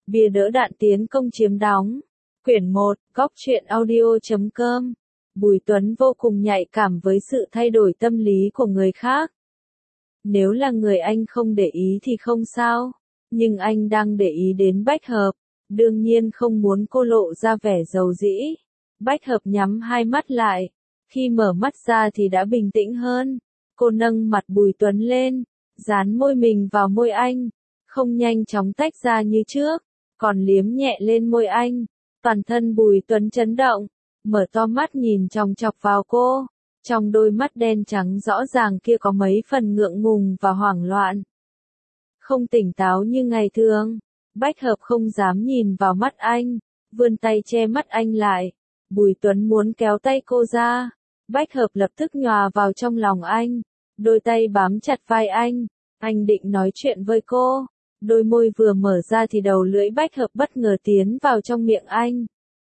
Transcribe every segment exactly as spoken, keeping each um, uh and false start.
Bia đỡ đạn tiến công chiếm đóng. Quyển một, góc truyện audio.com. Bùi Tuấn vô cùng nhạy cảm với sự thay đổi tâm lý của người khác. Nếu là người anh không để ý thì không sao, nhưng anh đang để ý đến Bách Hợp, đương nhiên không muốn cô lộ ra vẻ giàu dĩ. Bách Hợp nhắm hai mắt lại, khi mở mắt ra thì đã bình tĩnh hơn. Cô nâng mặt Bùi Tuấn lên, dán môi mình vào môi anh, không nhanh chóng tách ra như trước, còn liếm nhẹ lên môi anh. Toàn thân Bùi Tuấn chấn động, mở to mắt nhìn chòng chọc vào cô. Trong đôi mắt đen trắng rõ ràng kia có mấy phần ngượng ngùng và hoảng loạn. Không tỉnh táo như ngày thường, Bách Hợp không dám nhìn vào mắt anh, vươn tay che mắt anh lại. Bùi Tuấn muốn kéo tay cô ra, Bách Hợp lập tức nhòa vào trong lòng anh, đôi tay bám chặt vai anh. Anh định nói chuyện với cô, đôi môi vừa mở ra thì đầu lưỡi Bách Hợp bất ngờ tiến vào trong miệng anh.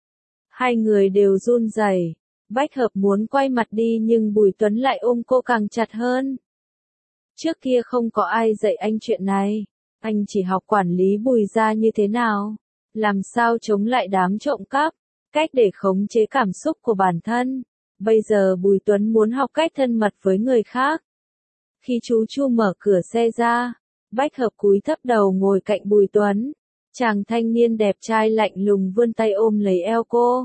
Hai người đều run rẩy. Bách Hợp muốn quay mặt đi nhưng Bùi Tuấn lại ôm cô càng chặt hơn. Trước kia không có ai dạy anh chuyện này, anh chỉ học quản lý Bùi gia như thế nào, làm sao chống lại đám trộm cắp, cách để khống chế cảm xúc của bản thân. Bây giờ Bùi Tuấn muốn học cách thân mật với người khác. Khi chú Chu mở cửa xe ra, Bách Hợp cúi thấp đầu ngồi cạnh Bùi Tuấn. Chàng thanh niên đẹp trai lạnh lùng vươn tay ôm lấy eo cô.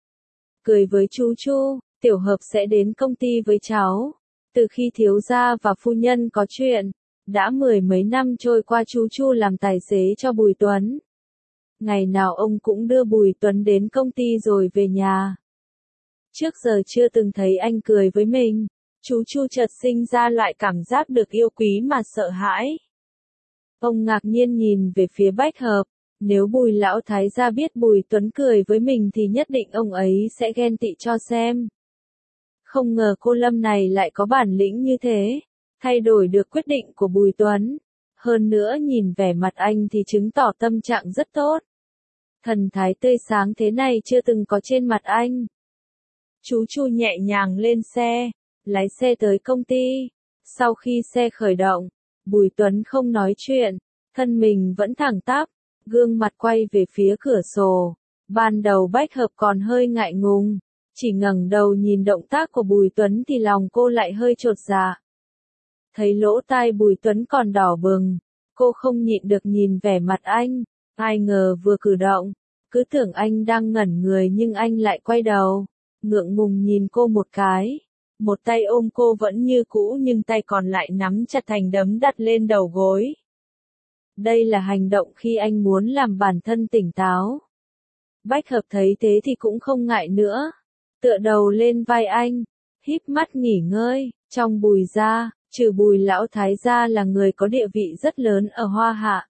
Cười với chú Chu, Tiểu Hợp sẽ đến công ty với cháu. Từ khi thiếu gia và phu nhân có chuyện, đã mười mấy năm trôi qua chú Chu làm tài xế cho Bùi Tuấn. Ngày nào ông cũng đưa Bùi Tuấn đến công ty rồi về nhà. Trước giờ chưa từng thấy anh cười với mình, chú Chu chợt sinh ra lại cảm giác được yêu quý mà sợ hãi. Ông ngạc nhiên nhìn về phía Bách Hợp. Nếu Bùi lão thái gia biết Bùi Tuấn cười với mình thì nhất định ông ấy sẽ ghen tị cho xem. Không ngờ cô Lâm này lại có bản lĩnh như thế, thay đổi được quyết định của Bùi Tuấn. Hơn nữa nhìn vẻ mặt anh thì chứng tỏ tâm trạng rất tốt. Thần thái tươi sáng thế này chưa từng có trên mặt anh. Chú Chu nhẹ nhàng lên xe, lái xe tới công ty. Sau khi xe khởi động, Bùi Tuấn không nói chuyện, thân mình vẫn thẳng tắp. Gương mặt quay về phía cửa sổ. Ban đầu Bách Hợp còn hơi ngại ngùng, chỉ ngẩng đầu nhìn động tác của Bùi Tuấn thì lòng cô lại hơi chột dạ. Thấy lỗ tai Bùi Tuấn còn đỏ bừng, cô không nhịn được nhìn vẻ mặt anh. Ai ngờ vừa cử động, cứ tưởng anh đang ngẩn người nhưng anh lại quay đầu, ngượng ngùng nhìn cô một cái. Một tay ôm cô vẫn như cũ nhưng tay còn lại nắm chặt thành đấm đặt lên đầu gối. Đây là hành động khi anh muốn làm bản thân tỉnh táo. Bách Hợp thấy thế thì cũng không ngại nữa. Tựa đầu lên vai anh, híp mắt nghỉ ngơi. Trong Bùi gia, trừ Bùi lão thái gia là người có địa vị rất lớn ở Hoa Hạ.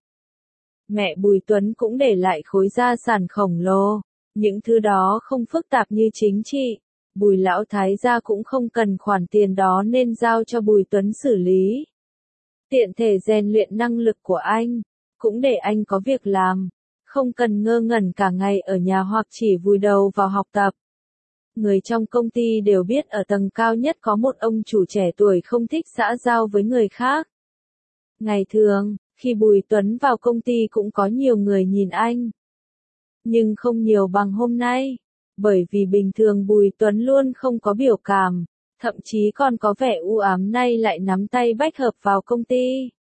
Mẹ Bùi Tuấn cũng để lại khối gia sản khổng lồ. Những thứ đó không phức tạp như chính trị. Bùi lão thái gia cũng không cần khoản tiền đó nên giao cho Bùi Tuấn xử lý. Tiện thể rèn luyện năng lực của anh, cũng để anh có việc làm, không cần ngơ ngẩn cả ngày ở nhà hoặc chỉ vùi đầu vào học tập. Người trong công ty đều biết ở tầng cao nhất có một ông chủ trẻ tuổi không thích xã giao với người khác. Ngày thường, khi Bùi Tuấn vào công ty cũng có nhiều người nhìn anh. Nhưng không nhiều bằng hôm nay, bởi vì bình thường Bùi Tuấn luôn không có biểu cảm. Thậm chí còn có vẻ u ám nay lại nắm tay Bách Hợp vào công ty.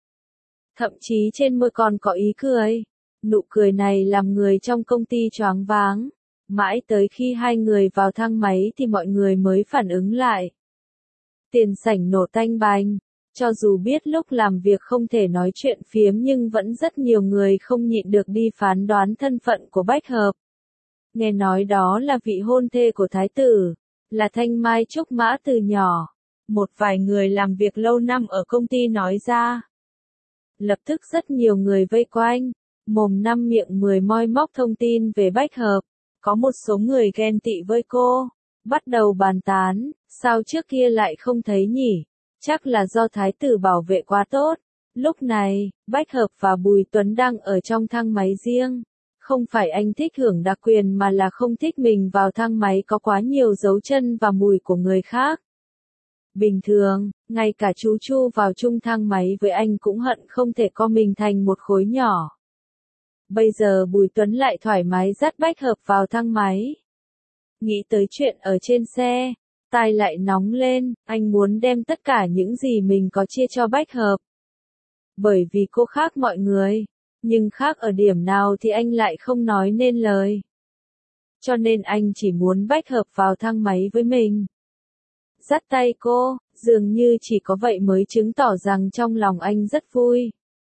Thậm chí trên môi còn có ý cười. Nụ cười này làm người trong công ty choáng váng. Mãi tới khi hai người vào thang máy thì mọi người mới phản ứng lại. Tiền sảnh nổ tanh bành. Cho dù biết lúc làm việc không thể nói chuyện phiếm nhưng vẫn rất nhiều người không nhịn được đi phán đoán thân phận của Bách Hợp. Nghe nói đó là vị hôn thê của thái tử. Là Thanh Mai Trúc Mã từ nhỏ. Một vài người làm việc lâu năm ở công ty nói ra. Lập tức rất nhiều người vây quanh, mồm năm miệng mười moi móc thông tin về Bách Hợp. Có một số người ghen tị với cô, bắt đầu bàn tán, sao trước kia lại không thấy nhỉ? Chắc là do thái tử bảo vệ quá tốt. Lúc này, Bách Hợp và Bùi Tuấn đang ở trong thang máy riêng. Không phải anh thích hưởng đặc quyền mà là không thích mình vào thang máy có quá nhiều dấu chân và mùi của người khác. Bình thường, ngay cả chú Chu vào chung thang máy với anh cũng hận không thể co mình thành một khối nhỏ. Bây giờ Bùi Tuấn lại thoải mái dắt Bách Hợp vào thang máy. Nghĩ tới chuyện ở trên xe, tai lại nóng lên, anh muốn đem tất cả những gì mình có chia cho Bách Hợp. Bởi vì cô khác mọi người, nhưng khác ở điểm nào thì anh lại không nói nên lời. Cho nên anh chỉ muốn Bách Hợp vào thang máy với mình. Dắt tay cô, dường như chỉ có vậy mới chứng tỏ rằng trong lòng anh rất vui.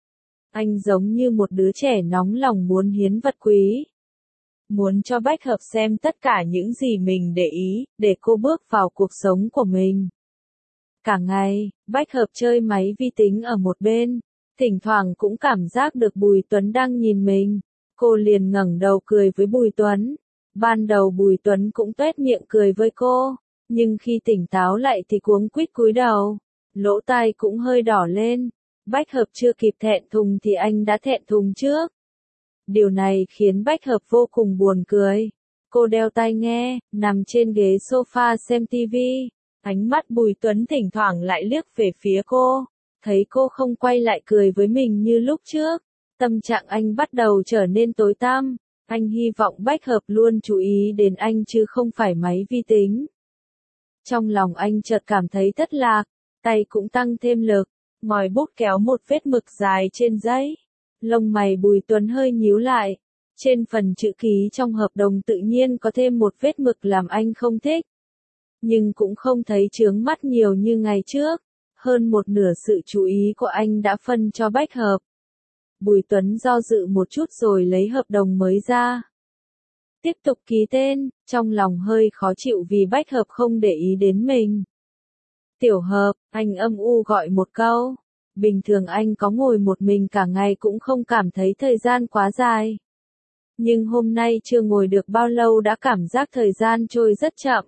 Anh giống như một đứa trẻ nóng lòng muốn hiến vật quý. Muốn cho Bách Hợp xem tất cả những gì mình để ý, để cô bước vào cuộc sống của mình. Cả ngày, Bách Hợp chơi máy vi tính ở một bên, thỉnh thoảng cũng cảm giác được Bùi Tuấn đang nhìn mình. Cô liền ngẩng đầu cười với Bùi Tuấn. Ban đầu Bùi Tuấn cũng tuét miệng cười với cô, nhưng khi tỉnh táo lại thì cuống quýt cúi đầu, lỗ tai cũng hơi đỏ lên. Bách Hợp chưa kịp thẹn thùng thì anh đã thẹn thùng trước. Điều này khiến Bách Hợp vô cùng buồn cười. Cô đeo tai nghe, nằm trên ghế sofa xem tivi. Ánh mắt Bùi Tuấn thỉnh thoảng lại liếc về phía cô. Thấy cô không quay lại cười với mình như lúc trước, tâm trạng anh bắt đầu trở nên tối tăm. Anh hy vọng Bách Hợp luôn chú ý đến anh chứ không phải máy vi tính. Trong lòng anh chợt cảm thấy thất lạc, tay cũng tăng thêm lực, ngòi bút kéo một vết mực dài trên giấy. Lông mày Bùi Tuấn hơi nhíu lại. Trên phần chữ ký trong hợp đồng tự nhiên có thêm một vết mực làm anh không thích. Nhưng cũng không thấy chướng mắt nhiều như ngày trước. Hơn một nửa sự chú ý của anh đã phân cho Bách Hợp. Bùi Tuấn do dự một chút rồi lấy hợp đồng mới ra. Tiếp tục ký tên, trong lòng hơi khó chịu vì Bách Hợp không để ý đến mình. Tiểu Hợp, anh âm u gọi một câu. Bình thường anh có ngồi một mình cả ngày cũng không cảm thấy thời gian quá dài. Nhưng hôm nay chưa ngồi được bao lâu đã cảm giác thời gian trôi rất chậm.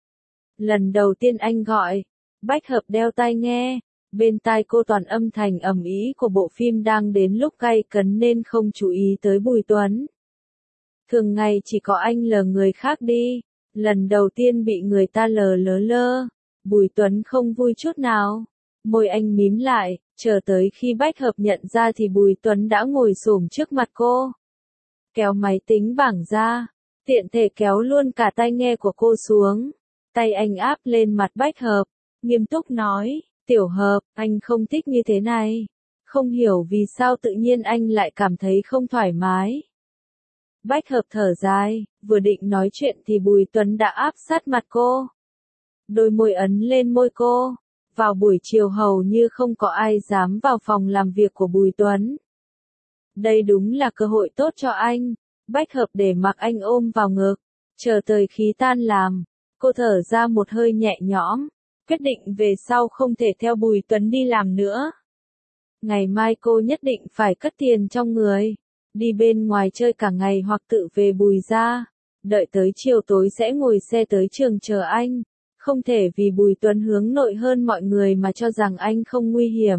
Lần đầu tiên anh gọi, Bách Hợp đeo tai nghe, bên tai cô toàn âm thanh ầm ĩ của bộ phim đang đến lúc gay cấn nên không chú ý tới Bùi Tuấn. Thường ngày chỉ có anh lờ người khác đi, lần đầu tiên bị người ta lờ lớ lơ, Bùi Tuấn không vui chút nào. Môi anh mím lại, chờ tới khi Bách Hợp nhận ra thì Bùi Tuấn đã ngồi xổm trước mặt cô. Kéo máy tính bảng ra, tiện thể kéo luôn cả tai nghe của cô xuống. Tay anh áp lên mặt Bách Hợp, nghiêm túc nói, Tiểu Hợp, anh không thích như thế này. Không hiểu vì sao tự nhiên anh lại cảm thấy không thoải mái. Bách Hợp thở dài, vừa định nói chuyện thì Bùi Tuấn đã áp sát mặt cô. Đôi môi ấn lên môi cô. Vào buổi chiều hầu như không có ai dám vào phòng làm việc của Bùi Tuấn. Đây đúng là cơ hội tốt cho anh. Bách Hợp để mặc anh ôm vào ngực. Chờ tới khi tan làm, cô thở ra một hơi nhẹ nhõm. Quyết định về sau không thể theo Bùi Tuấn đi làm nữa. Ngày mai cô nhất định phải cất tiền trong người. Đi bên ngoài chơi cả ngày hoặc tự về Bùi ra. Đợi tới chiều tối sẽ ngồi xe tới trường chờ anh. Không thể vì Bùi Tuấn hướng nội hơn mọi người mà cho rằng anh không nguy hiểm.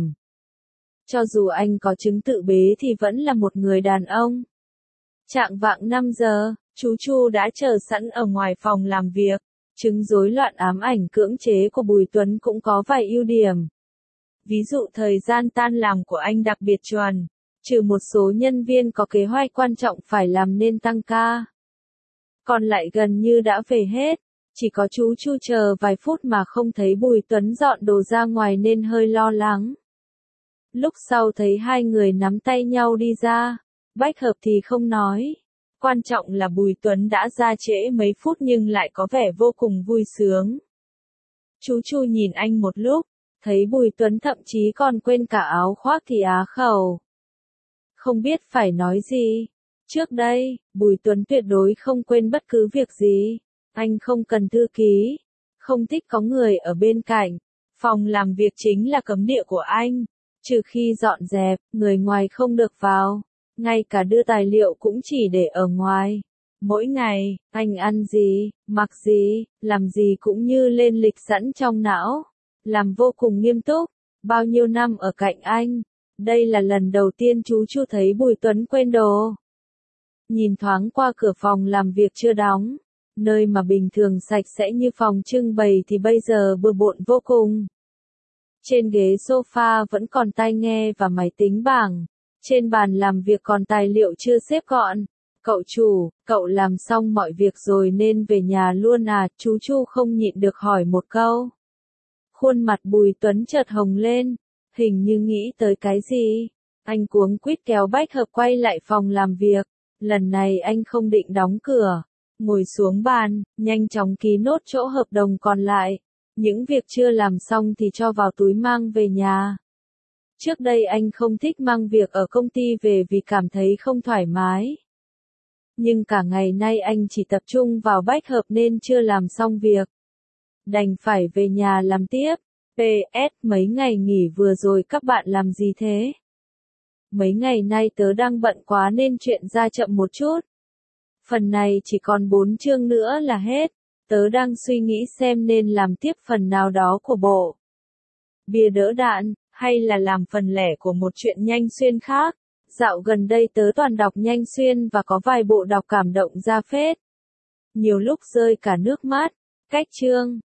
Cho dù anh có chứng tự bế thì vẫn là một người đàn ông. Chạng vạng năm giờ, chú Chu đã chờ sẵn ở ngoài phòng làm việc. Chứng rối loạn ám ảnh cưỡng chế của Bùi Tuấn cũng có vài ưu điểm. Ví dụ thời gian tan làm của anh đặc biệt chuẩn, trừ một số nhân viên có kế hoạch quan trọng phải làm nên tăng ca. Còn lại gần như đã về hết. Chỉ có chú Chu chờ vài phút mà không thấy Bùi Tuấn dọn đồ ra ngoài nên hơi lo lắng. Lúc sau thấy hai người nắm tay nhau đi ra, Bách Hợp thì không nói. Quan trọng là Bùi Tuấn đã ra trễ mấy phút nhưng lại có vẻ vô cùng vui sướng. Chú Chu nhìn anh một lúc, thấy Bùi Tuấn thậm chí còn quên cả áo khoác thì á khẩu. Không biết phải nói gì. Trước đây, Bùi Tuấn tuyệt đối không quên bất cứ việc gì. Anh không cần thư ký, không thích có người ở bên cạnh. Phòng làm việc chính là cấm địa của anh. Trừ khi dọn dẹp, người ngoài không được vào. Ngay cả đưa tài liệu cũng chỉ để ở ngoài. Mỗi ngày, anh ăn gì, mặc gì, làm gì cũng như lên lịch sẵn trong não. Làm vô cùng nghiêm túc. Bao nhiêu năm ở cạnh anh. Đây là lần đầu tiên chú Chu thấy Bùi Tuấn quên đồ. Nhìn thoáng qua cửa phòng làm việc chưa đóng. Nơi mà bình thường sạch sẽ như phòng trưng bày thì bây giờ bừa bộn vô cùng. Trên ghế sofa vẫn còn tai nghe và máy tính bảng. Trên bàn làm việc còn tài liệu chưa xếp gọn. Cậu chủ, cậu làm xong mọi việc rồi nên về nhà luôn à? Chú Chu không nhịn được hỏi một câu. Khuôn mặt Bùi Tuấn chợt hồng lên, hình như nghĩ tới cái gì. Anh cuống quýt kéo bách hợp quay lại phòng làm việc. Lần này anh không định đóng cửa. Ngồi xuống bàn, nhanh chóng ký nốt chỗ hợp đồng còn lại. Những việc chưa làm xong thì cho vào túi mang về nhà. Trước đây anh không thích mang việc ở công ty về vì cảm thấy không thoải mái. Nhưng cả ngày nay anh chỉ tập trung vào bách hợp nên chưa làm xong việc. Đành phải về nhà làm tiếp. pê ét mấy ngày nghỉ vừa rồi các bạn làm gì thế? Mấy ngày nay tớ đang bận quá nên chuyện ra chậm một chút. Phần này chỉ còn bốn chương nữa là hết. Tớ đang suy nghĩ xem nên làm tiếp phần nào đó của bộ Bia Đỡ Đạn, hay là làm phần lẻ của một truyện nhanh xuyên khác. Dạo gần đây tớ toàn đọc nhanh xuyên và có vài bộ đọc cảm động ra phết. Nhiều lúc rơi cả nước mắt. Cách chương